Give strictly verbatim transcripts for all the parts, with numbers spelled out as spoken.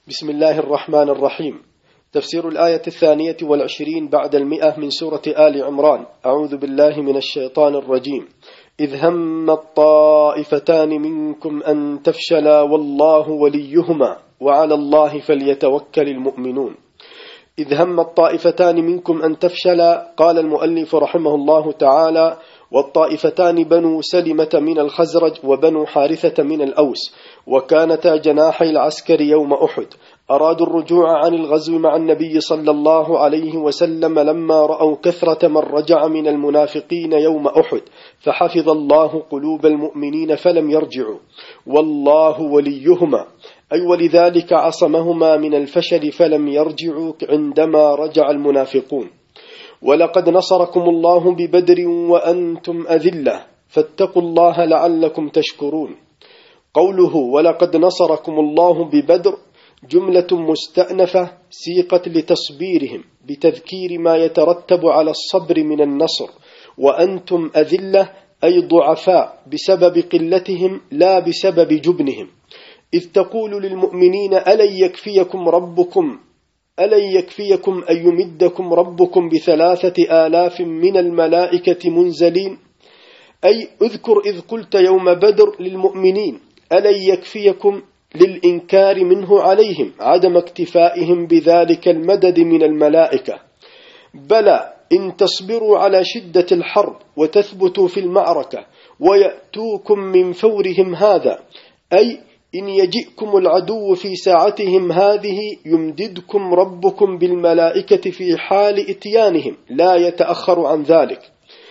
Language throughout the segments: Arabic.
بسم الله الرحمن الرحيم. تفسير الآية الثانية والعشرين بعد المئة من سورة آل عمران. أعوذ بالله من الشيطان الرجيم. إذ هم الطائفتان منكم أن تفشلا والله وليهما وعلى الله فليتوكل المؤمنون. إذ هم الطائفتان منكم أن تفشلا، قال المؤلف رحمه الله تعالى: والطائفتان بنو سلمة من الخزرج وبنو حارثة من الأوس، وكانتا جناحي العسكر يوم أحد. أرادوا الرجوع عن الغزو مع النبي صلى الله عليه وسلم لما رأوا كثرة من رجع من المنافقين يوم أحد، فحفظ الله قلوب المؤمنين فلم يرجعوا، والله وليهما، أي ولذلك عصمهما من الفشل فلم يرجعوا عندما رجع المنافقون. ولقد نصركم الله ببدر وأنتم أذلة فاتقوا الله لعلكم تشكرون. قوله ولقد نصركم الله ببدر جملة مستأنفة سيقت لتصبيرهم بتذكير ما يترتب على الصبر من النصر، وأنتم أذلة أي ضعفاء بسبب قلتهم لا بسبب جبنهم. إذ تقول للمؤمنين ألن يكفيكم ربكم ألن يكفيكم أن يمدكم ربكم بثلاثة آلاف من الملائكة منزلين، أي اذكر إذ قلت يوم بدر للمؤمنين ألن يكفيكم للإنكار منه عليهم عدم اكتفائهم بذلك المدد من الملائكة. بلى إن تصبروا على شدة الحرب وتثبتوا في المعركة ويأتوكم من فورهم هذا، أي إن يجئكم العدو في ساعتهم هذه يمددكم ربكم بالملائكة في حال إتيانهم لا يتأخر عن ذلك.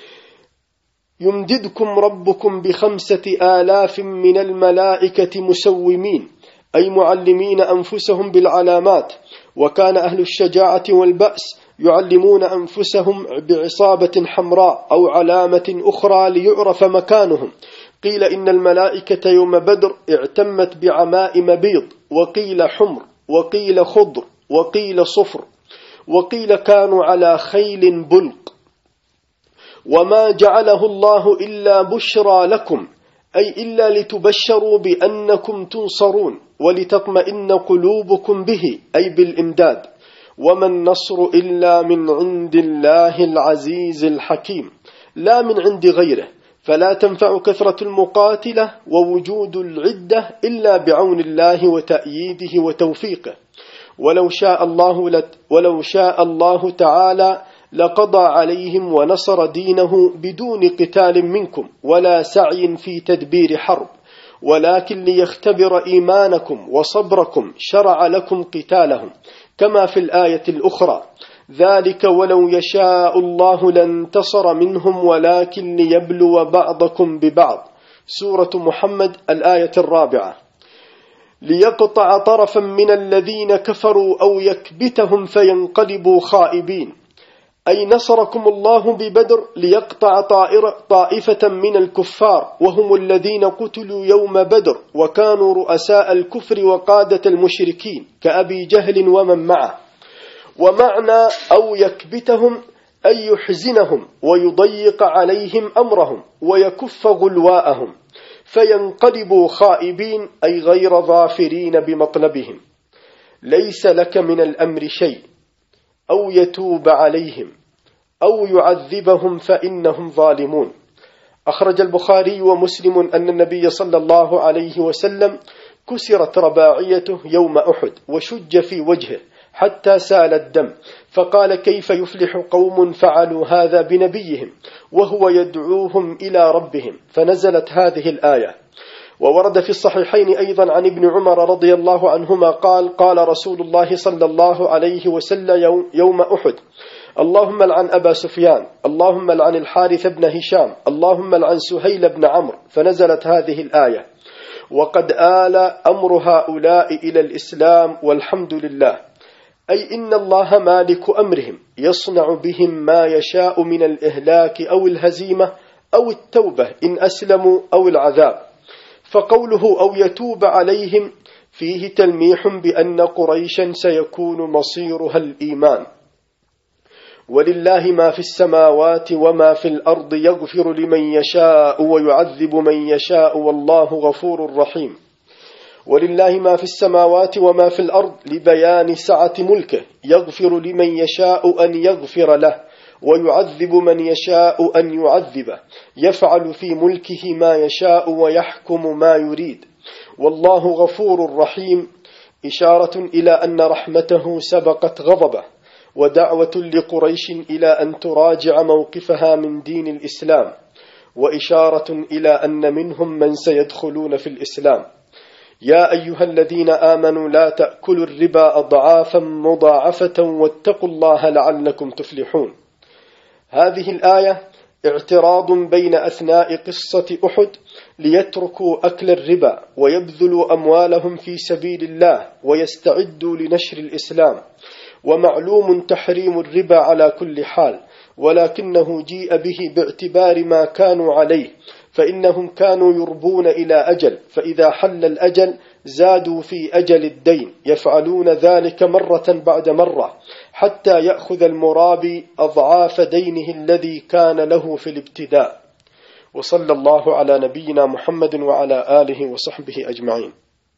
يمددكم ربكم بخمسة آلاف من الملائكة مسومين، أي معلمين أنفسهم بالعلامات. وكان أهل الشجاعة والبأس يعلمون أنفسهم بعصابة حمراء أو علامة أخرى ليعرف مكانهم. قيل إن الملائكة يوم بدر اعتمت بعمائم بيض، وقيل حمر، وقيل خضر، وقيل صفر، وقيل كانوا على خيل بلق. وما جعله الله إلا بشرى لكم، أي إلا لتبشروا بأنكم تنصرون ولتطمئن قلوبكم به، أي بالإمداد. وما النصر إلا من عند الله العزيز الحكيم، لا من عند غيره، فلا تنفع كثرة المقاتلة ووجود العدة إلا بعون الله وتأييده وتوفيقه. ولو شاء الله لت ولو شاء الله تعالى لقضى عليهم ونصر دينه بدون قتال منكم ولا سعي في تدبير حرب، ولكن ليختبر إيمانكم وصبركم شرع لكم قتالهم، كما في الآية الأخرى: ذلك ولو يشاء الله لانتصر منهم ولكن ليبلو بعضكم ببعض. سورة محمد الآية الرابعة. ليقطع طرفا من الذين كفروا أو يكبتهم فينقلبوا خائبين، أي نصركم الله ببدر ليقطع طائفة من الكفار وهم الذين قتلوا يوم بدر وكانوا رؤساء الكفر وقادة المشركين كأبي جهل ومن معه. ومعنى أو يكبتهم أي يحزنهم ويضيق عليهم أمرهم ويكف غلواءهم، فينقلبوا خائبين أي غير ظافرين بمطلبهم. ليس لك من الأمر شيء، أو يتوب عليهم أو يعذبهم فإنهم ظالمون. أخرج البخاري ومسلم أن النبي صلى الله عليه وسلم كسرت رباعيته يوم أحد وشج في وجهه حتى سال الدم، فقال: كيف يفلح قوم فعلوا هذا بنبيهم وهو يدعوهم إلى ربهم، فنزلت هذه الآية. وورد في الصحيحين أيضا عن ابن عمر رضي الله عنهما قال: قال رسول الله صلى الله عليه وسلم يوم, يوم أحد: اللهم لعن أبا سفيان، اللهم لعن الحارث بن هشام، اللهم لعن سهيل بن عمرو، فنزلت هذه الآية. وقد آل أمر هؤلاء إلى الإسلام والحمد لله، أي إن الله مالك أمرهم يصنع بهم ما يشاء من الإهلاك أو الهزيمة أو التوبة إن أسلموا أو العذاب. فقوله أو يتوب عليهم فيه تلميح بأن قريشا سيكون مصيرها الإيمان. ولله ما في السماوات وما في الأرض يغفر لمن يشاء ويعذب من يشاء والله غفور رحيم. ولله ما في السماوات وما في الأرض لبيان سعة ملكه، يغفر لمن يشاء أن يغفر له ويعذب من يشاء أن يعذبه، يفعل في ملكه ما يشاء ويحكم ما يريد، والله غفور رحيم، إشارة إلى أن رحمته سبقت غضبه، ودعوة لقريش إلى أن تراجع موقفها من دين الإسلام، وإشارة إلى أن منهم من سيدخلون في الإسلام. يا أيها الذين آمنوا لا تأكلوا الربا أضعافا مضاعفة واتقوا الله لعلكم تفلحون. هذه الآية اعتراض بين أثناء قصة أحد ليتركوا أكل الربا ويبذلوا أموالهم في سبيل الله ويستعدوا لنشر الإسلام، ومعلوم تحريم الربا على كل حال، ولكنه جيء به باعتبار ما كانوا عليه، فإنهم كانوا يربون إلى أجل، فإذا حل الأجل زادوا في أجل الدين، يفعلون ذلك مرة بعد مرة حتى يأخذ المرابي أضعاف دينه الذي كان له في الابتداء. وصلى الله على نبينا محمد وعلى آله وصحبه أجمعين.